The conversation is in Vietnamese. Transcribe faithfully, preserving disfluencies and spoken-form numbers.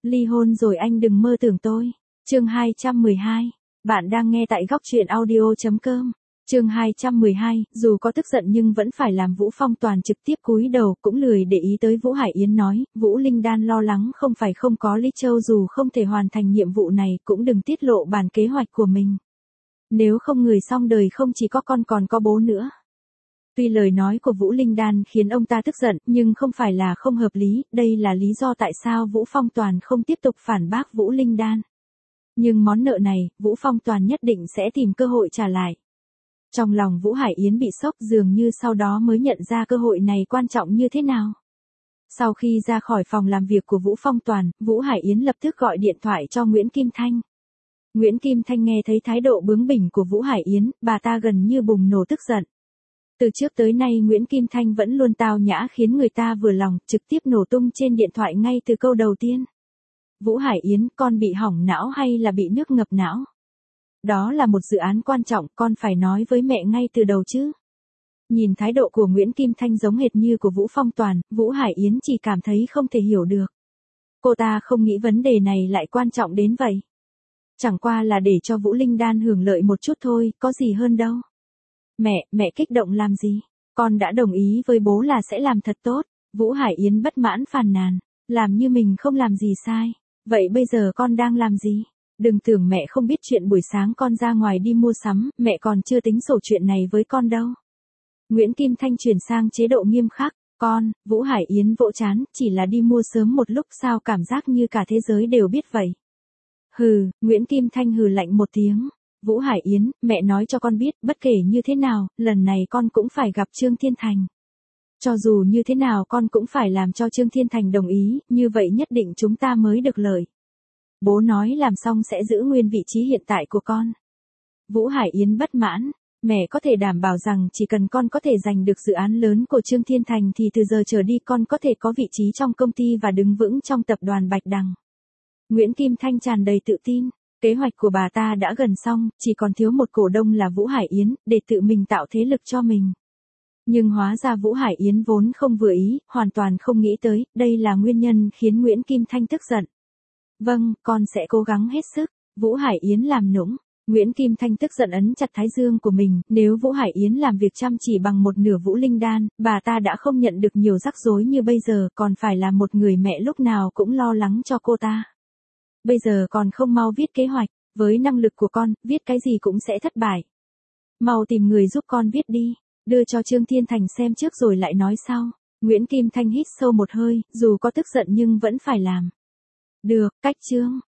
Ly hôn rồi anh đừng mơ tưởng tôi. Chương hai trăm mười hai. Bạn đang nghe tại góc truyện audio chấm com. Chương hai trăm mười hai, dù có tức giận nhưng vẫn phải làm Vũ Phong Toàn trực tiếp cúi đầu, cũng lười để ý tới Vũ Hải Yến nói, Vũ Linh Đan lo lắng không phải không có Lý Châu, dù không thể hoàn thành nhiệm vụ này cũng đừng tiết lộ bản kế hoạch của mình. Nếu không người xong đời không chỉ có con còn có bố nữa. Tuy lời nói của Vũ Linh Đan khiến ông ta tức giận, nhưng không phải là không hợp lý, đây là lý do tại sao Vũ Phong Toàn không tiếp tục phản bác Vũ Linh Đan. Nhưng món nợ này, Vũ Phong Toàn nhất định sẽ tìm cơ hội trả lại. Trong lòng Vũ Hải Yến bị sốc, dường như sau đó mới nhận ra cơ hội này quan trọng như thế nào. Sau khi ra khỏi phòng làm việc của Vũ Phong Toàn, Vũ Hải Yến lập tức gọi điện thoại cho Nguyễn Kim Thanh. Nguyễn Kim Thanh nghe thấy thái độ bướng bỉnh của Vũ Hải Yến, bà ta gần như bùng nổ tức giận. Từ trước tới nay Nguyễn Kim Thanh vẫn luôn tao nhã khiến người ta vừa lòng, trực tiếp nổ tung trên điện thoại ngay từ câu đầu tiên. Vũ Hải Yến, con bị hỏng não hay là bị nước ngập não? Đó là một dự án quan trọng, con phải nói với mẹ ngay từ đầu chứ. Nhìn thái độ của Nguyễn Kim Thanh giống hệt như của Vũ Phong Toàn, Vũ Hải Yến chỉ cảm thấy không thể hiểu được. Cô ta không nghĩ vấn đề này lại quan trọng đến vậy. Chẳng qua là để cho Vũ Linh Đan hưởng lợi một chút thôi, có gì hơn đâu. Mẹ, mẹ kích động làm gì? Con đã đồng ý với bố là sẽ làm thật tốt. Vũ Hải Yến bất mãn phàn nàn, làm như mình không làm gì sai. Vậy bây giờ con đang làm gì? Đừng tưởng mẹ không biết chuyện buổi sáng con ra ngoài đi mua sắm, mẹ còn chưa tính sổ chuyện này với con đâu. Nguyễn Kim Thanh chuyển sang chế độ nghiêm khắc, con, Vũ Hải Yến vỗ chán, chỉ là đi mua sớm một lúc sao cảm giác như cả thế giới đều biết vậy. Hừ, Nguyễn Kim Thanh hừ lạnh một tiếng. Vũ Hải Yến, mẹ nói cho con biết, bất kể như thế nào, lần này con cũng phải gặp Trương Thiên Thành. Cho dù như thế nào con cũng phải làm cho Trương Thiên Thành đồng ý, như vậy nhất định chúng ta mới được lợi. Bố nói làm xong sẽ giữ nguyên vị trí hiện tại của con. Vũ Hải Yến bất mãn, mẹ có thể đảm bảo rằng chỉ cần con có thể giành được dự án lớn của Trương Thiên Thành thì từ giờ trở đi con có thể có vị trí trong công ty và đứng vững trong tập đoàn Bạch Đằng. Nguyễn Kim Thanh tràn đầy tự tin. Kế hoạch của bà ta đã gần xong, chỉ còn thiếu một cổ đông là Vũ Hải Yến, để tự mình tạo thế lực cho mình. Nhưng hóa ra Vũ Hải Yến vốn không vừa ý, hoàn toàn không nghĩ tới, đây là nguyên nhân khiến Nguyễn Kim Thanh tức giận. Vâng, con sẽ cố gắng hết sức. Vũ Hải Yến làm nũng. Nguyễn Kim Thanh tức giận ấn chặt thái dương của mình, nếu Vũ Hải Yến làm việc chăm chỉ bằng một nửa Vũ Linh Đan, bà ta đã không nhận được nhiều rắc rối như bây giờ, còn phải là một người mẹ lúc nào cũng lo lắng cho cô ta. Bây giờ còn không mau viết kế hoạch, với năng lực của con, viết cái gì cũng sẽ thất bại. Mau tìm người giúp con viết đi, đưa cho Trương Thiên Thành xem trước rồi lại nói sau. Nguyễn Kim Thanh hít sâu một hơi, dù có tức giận nhưng vẫn phải làm. Được, cách Trương.